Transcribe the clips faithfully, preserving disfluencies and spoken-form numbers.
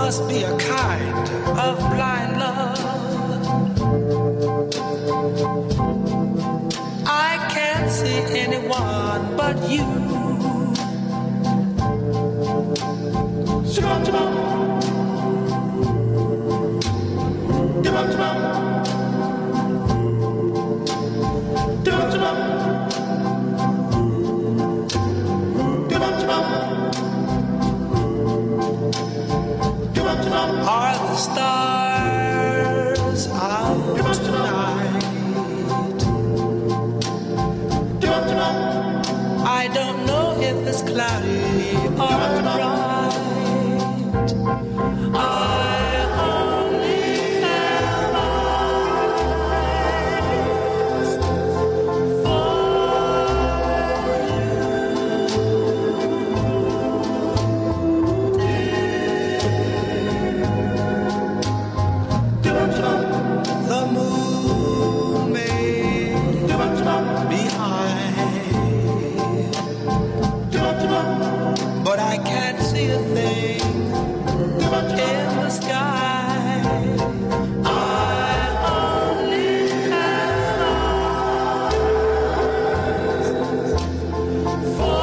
must be a kind of blind love. I can't see anyone but you. Shabam, shabam. Shabam, shabam. Shabam, shabam. Are the stars out tonight? I don't know if it's cloudy or bright. I only have eyes for the moon may be high, but I can't see a thing in the sky. I only have eyes for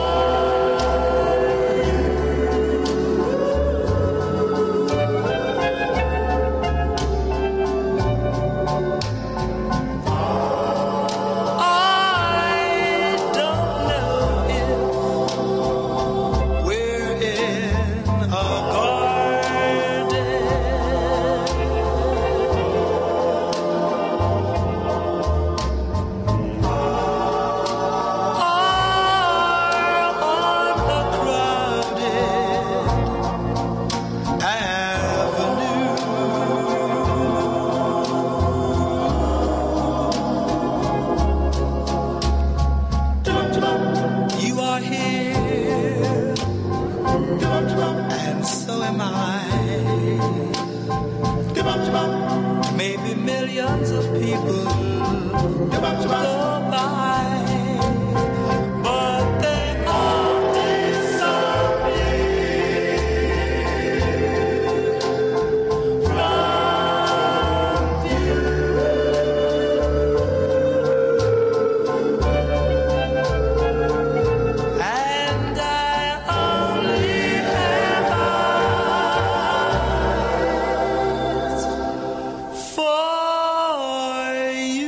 maybe millions of people go by, but they all disappear from view. And I only have eyes for you.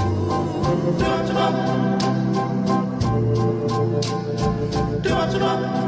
Do